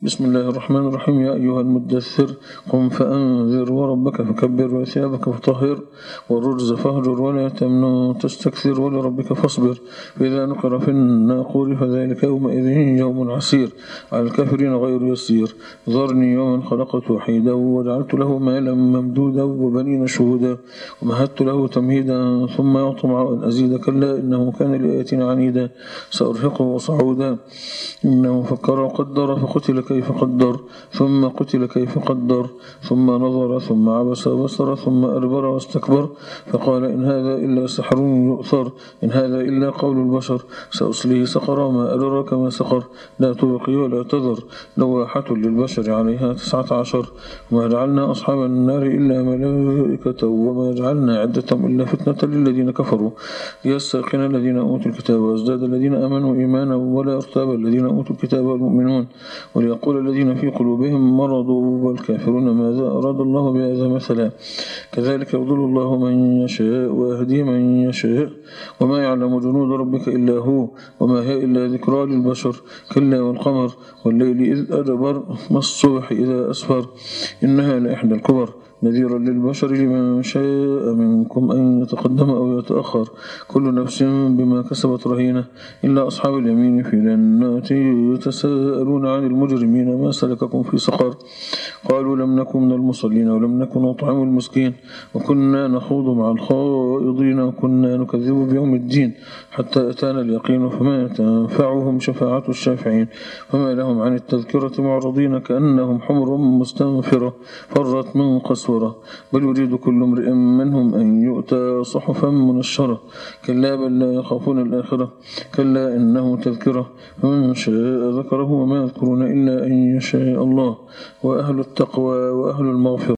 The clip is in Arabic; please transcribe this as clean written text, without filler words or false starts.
بسم الله الرحمن الرحيم. يا أيها المدثر قم فأنذر وربك فكبر وثيابك فطهر والرجز فاهجر ولا تمنن تستكثر ولربك فاصبر فإذا نقر في الناقور فذلك يومئذ يوم عسير على الكافرين غير يسير ذرني يوما خلقت وحيدا وجعلت له مالا ممدودا وبنين شهودا ومهدت له تمهيدا ثم يطمع أن أزيد كلا إنه كان لآياتنا عنيدا سأرهقه صعودا إنه فكر وقدر فقتل كيف قدر ثم قتل كيف قدر ثم نظر ثم عبس وبصر ثم أدبر واستكبر فقال إن هذا إلا سحر يؤثر إن هذا إلا قول البشر سأصليه سقر ما أدراك ما سقر لا تبقي ولا تذر لواحة للبشر عليها 19 وما جعلنا أصحاب النار إلا ملائكة وما جعلنا عدتهم إلا فتنة للذين كفروا ليستيقن الذين أوتوا الكتاب وازداد الذين آمنوا إيمانا ولا يرتاب الذين أوتوا الكتاب والمؤمنون وليقول الذين في قلوبهم مرض والكافرون ماذا أراد الله بهذا مثلا كذلك يضل الله من يشاء ويهدي من يشاء وما يعلم جنود ربك إلا هو وما هي إلا ذكرى للبشر كلا والقمر والليل إذ أدبر والصبح إذا أسفر إنها لإحدى الكبر نذيرا للبشر لمن شاء منكم أن يتقدم أو يتأخر كل نفس بما كسبت رهينة إلا أصحاب اليمين في جنات يتساءلون عن المجرمين ما سلككم في سقر قالوا لم نكن من المصلين ولم نكن نطعم المسكين وكنا نخوض مع الخائضين وكنا نكذب بيوم الدين حتى أتانا اليقين فما تنفعهم شفاعة الشافعين فما لهم عن التذكرة معرضين كأنهم حمر مستنفرة فرت من قسوة بل يريد كل امرئ منهم أن يؤتى صحفا منشرة كلا بل لا يخافون الآخرة كلا إنه تذكرة فمن شاء ذكره وما يذكرون إلا أن يشاء الله وأهل التقوى وأهل المغفرة